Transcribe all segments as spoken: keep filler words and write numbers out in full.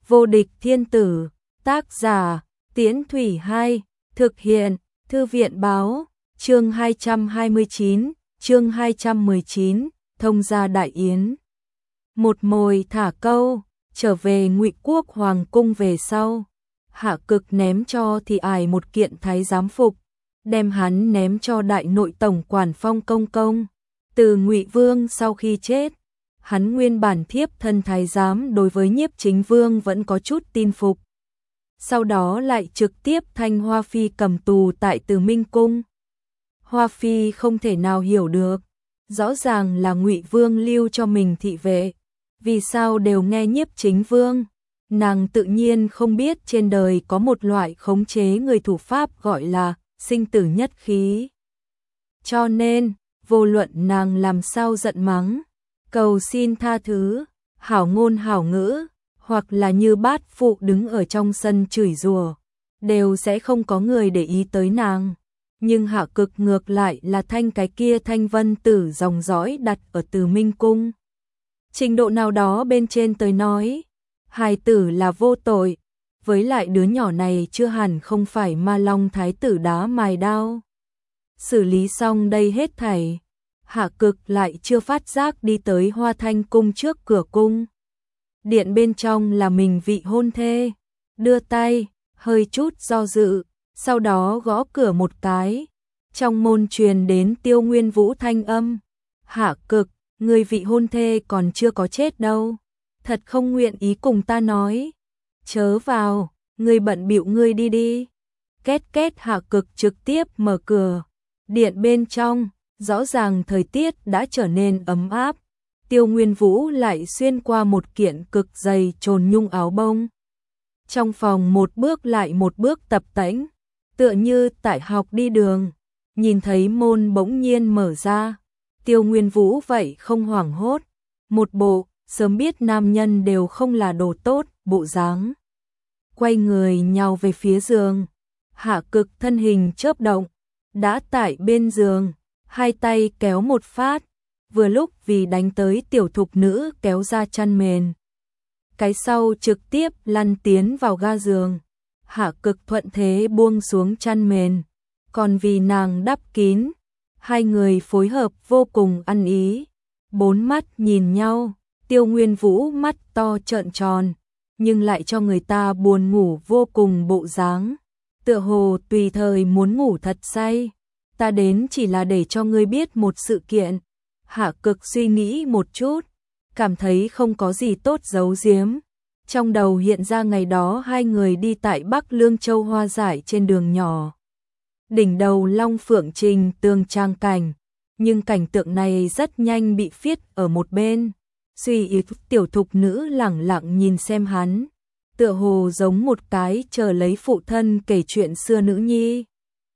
Vô địch thiên tử, tác giả, Tiễn Thủy hai, thực hiện, Thư viện báo, chương hai trăm hai mươi chín, chương hai trăm mười chín, thông gia đại yến. Một mồi thả câu, trở về Ngụy Quốc hoàng cung về sau, Hạ Cực ném cho Thì Ải một kiện thái giám phục, đem hắn ném cho đại nội tổng quản Phong Công Công. Từ Ngụy Vương sau khi chết, hắn nguyên bản thiếp thân thái giám đối với Nhiếp Chính Vương vẫn có chút tin phục. Sau đó lại trực tiếp thanh Hoa Phi cầm tù tại Từ Minh Cung. Hoa Phi không thể nào hiểu được, rõ ràng là Ngụy Vương lưu cho mình thị vệ, vì sao đều nghe Nhiếp Chính Vương. Nàng tự nhiên không biết trên đời có một loại khống chế người thủ pháp gọi là sinh tử nhất khí. Cho nên, vô luận nàng làm sao giận mắng, cầu xin tha thứ, hảo ngôn hảo ngữ, hoặc là như bát phụ đứng ở trong sân chửi rủa, đều sẽ không có người để ý tới nàng. Nhưng Hạ Cực ngược lại là thanh cái kia thanh vân tử dòng dõi đặt ở Từ Minh Cung. Trình độ nào đó bên trên tới nói, hài tử là vô tội, với lại đứa nhỏ này chưa hẳn không phải Ma Long thái tử đá mài đao. Xử lý xong đây hết thảy, Hạ Cực lại chưa phát giác đi tới Hoa Thanh cung trước cửa cung. Điện bên trong là mình vị hôn thê, đưa tay, hơi chút do dự, sau đó gõ cửa một cái. Trong môn truyền đến Tiêu Nguyên Vũ thanh âm, Hạ Cực, người vị hôn thê còn chưa có chết đâu, thật không nguyện ý cùng ta nói. Chớ vào, người bận bịu ngươi đi đi. Két két. Hạ Cực trực tiếp mở cửa. Điện bên trong, rõ ràng thời tiết đã trở nên ấm áp. Tiêu Nguyên Vũ lại xuyên qua một kiện cực dày trồn nhung áo bông. Trong phòng một bước lại một bước tập tễnh, tựa như tại học đi đường. Nhìn thấy môn bỗng nhiên mở ra, Tiêu Nguyên Vũ vậy không hoảng hốt, một bộ sớm biết nam nhân đều không là đồ tốt bộ dáng. Quay người nhào về phía giường, Hạ Cực thân hình chớp động, đã tại bên giường, hai tay kéo một phát, vừa lúc vì đánh tới tiểu thục nữ kéo ra chăn mền. Cái sau trực tiếp lăn tiến vào ga giường, Hạ Cực thuận thế buông xuống chăn mền, còn vì nàng đắp kín, hai người phối hợp vô cùng ăn ý. Bốn mắt nhìn nhau, Tiêu Nguyên Vũ mắt to trợn tròn, nhưng lại cho người ta buồn ngủ vô cùng bộ dáng, tựa hồ tùy thời muốn ngủ thật say. Ta đến chỉ là để cho ngươi biết một sự kiện. Hạ Cực suy nghĩ một chút, cảm thấy không có gì tốt giấu giếm. Trong đầu hiện ra ngày đó hai người đi tại Bắc Lương Châu hoa giải trên đường nhỏ. Đỉnh đầu Long Phượng Trình tường trang cảnh, nhưng cảnh tượng này rất nhanh bị phiết ở một bên. Suy yếu tiểu thục nữ lẳng lặng nhìn xem hắn, tựa hồ giống một cái chờ lấy phụ thân kể chuyện xưa nữ nhi.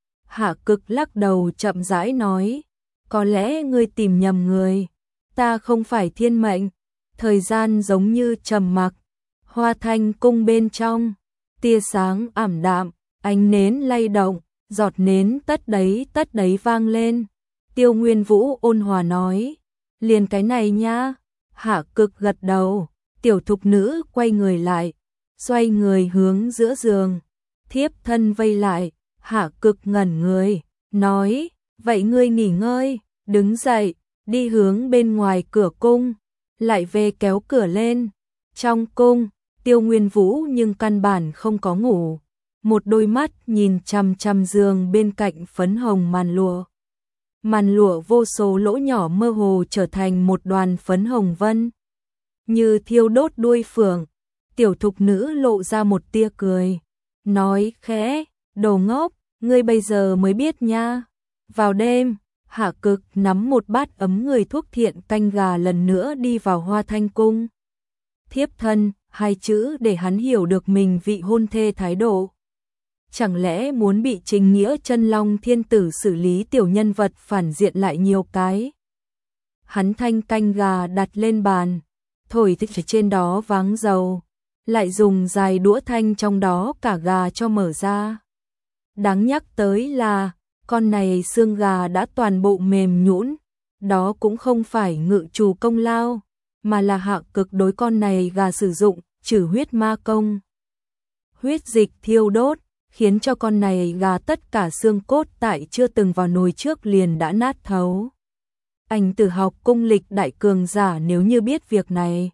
Hạ Cực lắc đầu chậm rãi nói, có lẽ ngươi tìm nhầm người, ta không phải thiên mệnh. Thời gian giống như trầm mặc, Hoa Thanh cung bên trong, tia sáng ảm đạm, ánh nến lay động, giọt nến tất đấy tất đấy vang lên. Tiêu Nguyên Vũ ôn hòa nói, liền cái này nha. Hạ Cực gật đầu, tiểu thục nữ quay người lại, xoay người hướng giữa giường, thiếp thân vây lại. Hạ Cực ngẩn người, nói, vậy ngươi nghỉ ngơi, đứng dậy, đi hướng bên ngoài cửa cung, lại về kéo cửa lên. Trong cung, Tiêu Nguyên Vũ nhưng căn bản không có ngủ, một đôi mắt nhìn chằm chằm giường bên cạnh phấn hồng màn lụa. Màn lụa vô số lỗ nhỏ mơ hồ trở thành một đoàn phấn hồng vân, như thiêu đốt đuôi phượng. Tiểu thục nữ lộ ra một tia cười, nói khẽ, đồ ngốc, ngươi bây giờ mới biết nha. Vào đêm, Hạ Cực nắm một bát ấm người thuốc thiện canh gà lần nữa đi vào Hoa Thanh cung. Thiếp thân, hai chữ để hắn hiểu được mình vị hôn thê thái độ. Chẳng lẽ muốn bị Trình Nghĩa Chân Long thiên tử xử lý tiểu nhân vật phản diện lại nhiều cái. Hắn thanh canh gà đặt lên bàn, thổi thích trên đó váng dầu, lại dùng dài đũa thanh trong đó cả gà cho mở ra. Đáng nhắc tới là, con này xương gà đã toàn bộ mềm nhũn, đó cũng không phải ngự chủ công lao, mà là Hạ Cực đối con này gà sử dụng trừ huyết ma công. Huyết dịch thiêu đốt, khiến cho con này gà tất cả xương cốt tại chưa từng vào nồi trước liền đã nát thấu. Anh Tử học cung lịch đại cường giả nếu như biết việc này,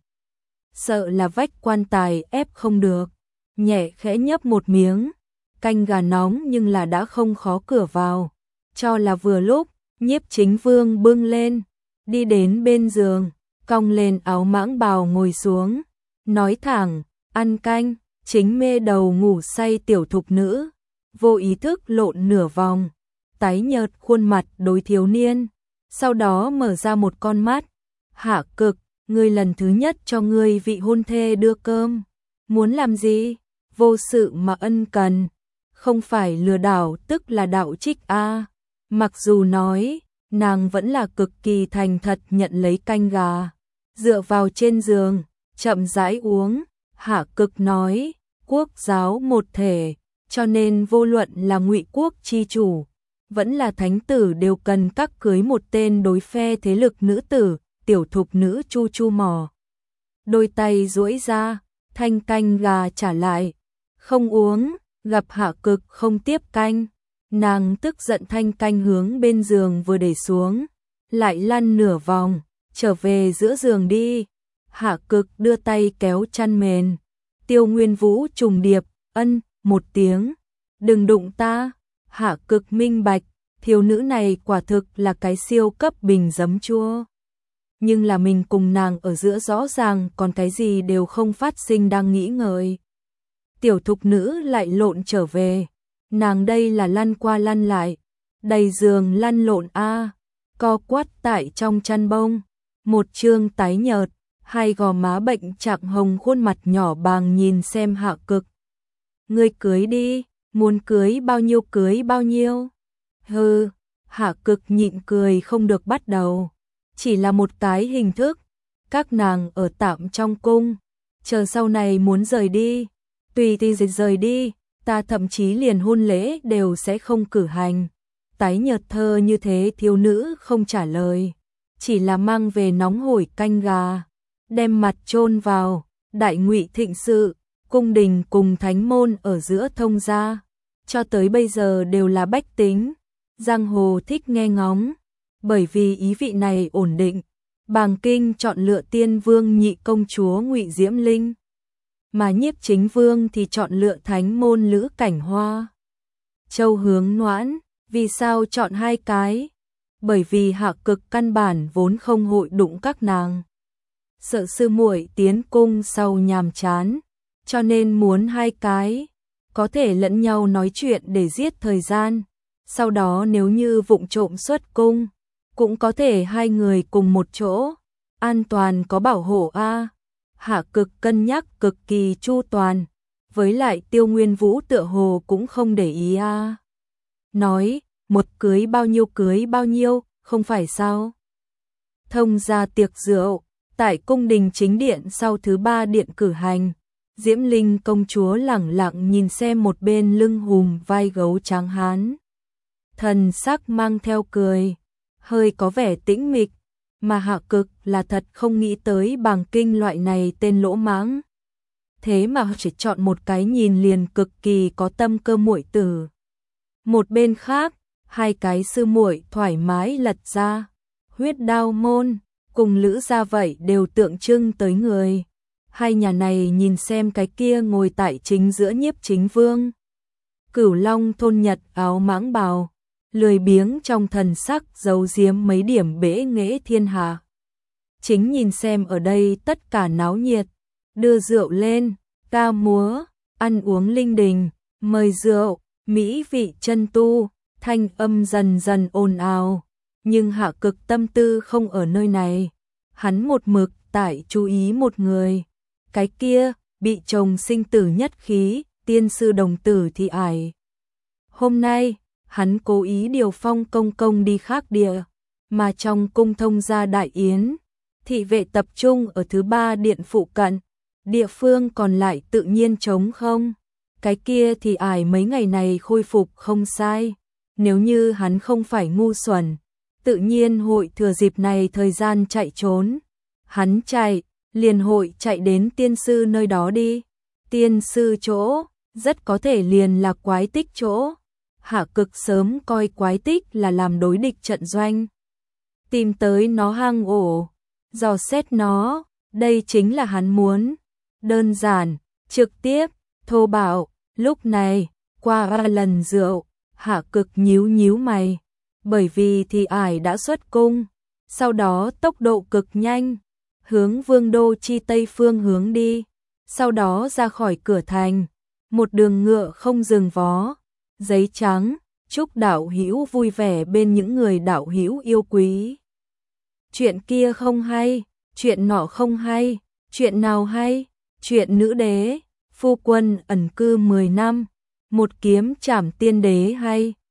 sợ là vách quan tài ép không được, nhẹ khẽ nhấp một miếng, canh gà nóng nhưng là đã không khó cửa vào, cho là vừa lúc, Nhiếp Chính Vương bưng lên, đi đến bên giường, cong lên áo mãng bào ngồi xuống, nói thẳng, ăn canh. Chính mê đầu ngủ say tiểu thục nữ, vô ý thức lộn nửa vòng, tái nhợt khuôn mặt đối thiếu niên, sau đó mở ra một con mắt, Hạ Cực, ngươi lần thứ nhất cho ngươi vị hôn thê đưa cơm, muốn làm gì? Vô sự mà ân cần, không phải lừa đảo tức là đạo trích a. Mặc dù nói, nàng vẫn là cực kỳ thành thật nhận lấy canh gà, dựa vào trên giường, chậm rãi uống. Hạ Cực nói, quốc giáo một thể, cho nên vô luận là Ngụy quốc chi chủ, vẫn là thánh tử đều cần các cưới một tên đối phe thế lực nữ tử, tiểu thục nữ chu chu mò. Đôi tay duỗi ra, thanh canh gà trả lại, không uống, gặp Hạ Cực không tiếp canh, nàng tức giận thanh canh hướng bên giường vừa để xuống, lại lăn nửa vòng, trở về giữa giường đi. Hạ Cực đưa tay kéo chăn mền, Tiêu Nguyên Vũ trùng điệp, ân, một tiếng, đừng đụng ta. Hạ Cực minh bạch, thiếu nữ này quả thực là cái siêu cấp bình giấm chua. Nhưng là mình cùng nàng ở giữa rõ ràng còn cái gì đều không phát sinh đang nghĩ ngợi. Tiểu thục nữ lại lộn trở về, nàng đây là lăn qua lăn lại, đầy giường lăn lộn a, co quắp tại trong chăn bông, một trương tái nhợt, hai gò má bệnh trạng hồng khuôn mặt nhỏ bàng nhìn xem Hạ Cực. Ngươi cưới đi, muốn cưới bao nhiêu cưới bao nhiêu. Hừ, Hạ Cực nhịn cười không được bắt đầu. Chỉ là một cái hình thức, các nàng ở tạm trong cung, chờ sau này muốn rời đi, tùy ti dịch rời đi, ta thậm chí liền hôn lễ đều sẽ không cử hành. Tái nhợt thơ như thế thiếu nữ không trả lời, chỉ là mang về nóng hổi canh gà, đem mặt chôn vào. Đại Ngụy thịnh sự, cung đình cùng thánh môn ở giữa thông gia, cho tới bây giờ đều là bách tính, giang hồ thích nghe ngóng. Bởi vì ý vị này ổn định, Bàng Kinh chọn lựa Tiên Vương nhị công chúa Ngụy Diễm Linh, mà Nhiếp Chính Vương thì chọn lựa thánh môn Lữ Cảnh Hoa. Châu Hướng Noãn, vì sao chọn hai cái? Bởi vì Hạ Cực căn bản vốn không hội đụng các nàng, sợ sư muội tiến cung sau nhàm chán, cho nên muốn hai cái có thể lẫn nhau nói chuyện để giết thời gian, sau đó nếu như vụng trộm xuất cung, cũng có thể hai người cùng một chỗ, an toàn có bảo hộ a. Hạ Cực cân nhắc cực kỳ chu toàn, với lại Tiêu Nguyên Vũ tựa hồ cũng không để ý a. Nói, một cưới bao nhiêu cưới bao nhiêu, không phải sao? Thông gia tiệc rượu, tại cung đình chính điện sau thứ ba điện cử hành, Diễm Linh công chúa lẳng lặng nhìn xem một bên lưng hùm vai gấu trắng hán. Thần sắc mang theo cười, hơi có vẻ tĩnh mịch, mà Hạ Cực là thật không nghĩ tới Bàng Kinh loại này tên lỗ mãng. Thế mà chỉ chọn một cái nhìn liền cực kỳ có tâm cơ muội tử. Một bên khác, hai cái sư muội thoải mái lật ra, huyết đao môn, cùng Lữ gia vậy đều tượng trưng tới người. Hai nhà này nhìn xem cái kia ngồi tại chính giữa Nhiếp Chính Vương. Cửu Long thôn Nhật áo mãng bào, lười biếng trong thần sắc giấu giếm mấy điểm bể nghễ thiên hạ. Chính nhìn xem ở đây tất cả náo nhiệt, đưa rượu lên, ca múa, ăn uống linh đình, mời rượu, mỹ vị chân tu, thanh âm dần dần ồn ào. Nhưng Hạ Cực tâm tư không ở nơi này, hắn một mực tại chú ý một người. Cái kia, bị chồng sinh tử nhất khí, tiên sư đồng tử thì ải. Hôm nay, hắn cố ý điều phong công công đi khác địa, mà trong cung thông gia đại yến, thị vệ tập trung ở thứ ba điện phụ cận, địa phương còn lại tự nhiên trống không. Cái kia thì ải mấy ngày này khôi phục không sai, nếu như hắn không phải ngu xuẩn, tự nhiên hội thừa dịp này thời gian chạy trốn. Hắn chạy, liền hội chạy đến tiên sư nơi đó đi. Tiên sư chỗ, rất có thể liền là quái tích chỗ. Hạ Cực sớm coi quái tích là làm đối địch trận doanh. Tìm tới nó hang ổ, dò xét nó, đây chính là hắn muốn. Đơn giản, trực tiếp, thô bạo. Lúc này, qua ba lần rượu, Hạ Cực nhíu nhíu mày, bởi vì thì ải đã xuất cung, sau đó tốc độ cực nhanh, hướng Vương đô chi tây phương hướng đi, sau đó ra khỏi cửa thành, một đường ngựa không dừng vó, giấy trắng, chúc đạo hữu vui vẻ bên những người đạo hữu yêu quý. Chuyện kia không hay, chuyện nọ không hay, chuyện nào hay? Chuyện nữ đế, phu quân ẩn cư mười năm, một kiếm trảm tiên đế hay.